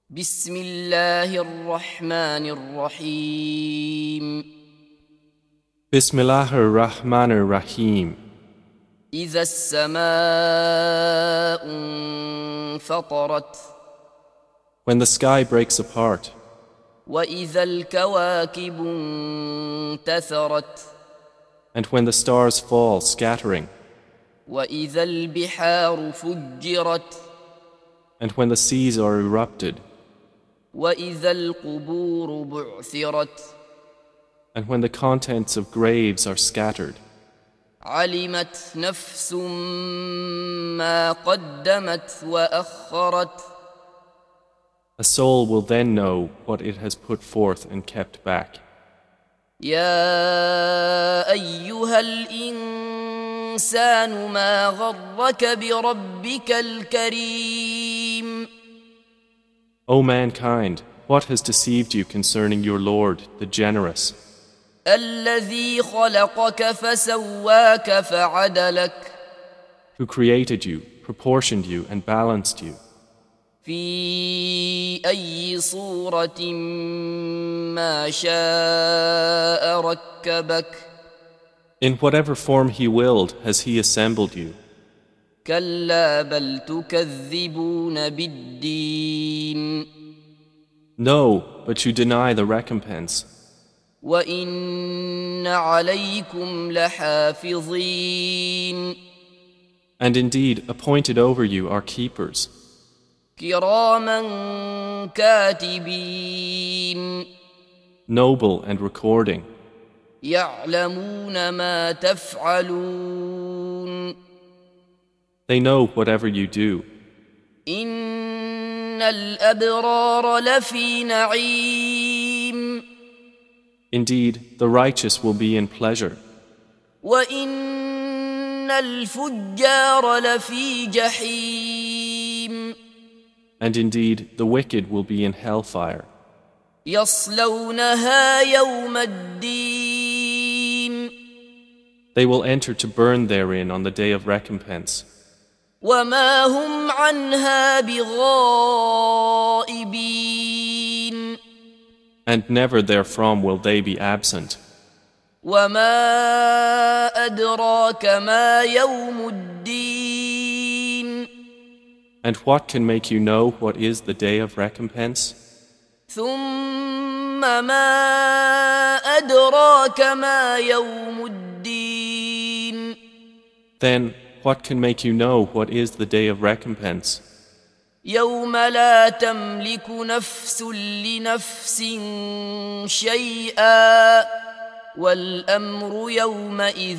بسم الله الرحمن الرحيم Bismillahir Rahmanir Rahim. إذا السماء انفطرت When the sky breaks apart, وإذا الكواكب انتثرت and when the stars fall scattering, وإذا البحار فجرت and when the seas are erupted, وإذا القبور بعثرت and when the contents of graves are scattered, علمت نفس ما قدمت وأخرت a soul will then know what it has put forth and kept back. يا أيها الإنسان ما غرك بربك الكريم O mankind, what has deceived you concerning your Lord, the generous, الذي خلقك فسواك فعدلك who created you, proportioned you, and balanced you? في أي صورة ما شاء ركبك In whatever form He willed has He assembled you. كلا بل تكذبون بالدين No, but you deny the recompense. وإن عليكم لحافظين And indeed, appointed over you are keepers, كراما كاتبين noble and recording. يعلمون ما تفعلون They know whatever you do. إن الأبرار لفي نعيم Indeed, the righteous will be in pleasure, وإن الفجار لفي جحيم and indeed, the wicked will be in hellfire. يصلونها يوم الدين They will enter to burn therein on the day of recompense, وما هم عنها بغائبين and never therefrom will they be absent. وما أدراك ما يوم الدين And what can make you know what is the day of recompense? ثم ما أدراك ما يوم الدين Then, what can make you know what is the day of recompense? يوم لا تملك نفس لنفس شيئا والأمر يومئذ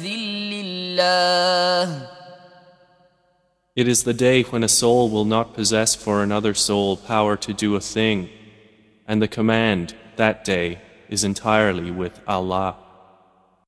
لله It is the day when a soul will not possess for another soul power to do a thing, and the command that day is entirely with Allah.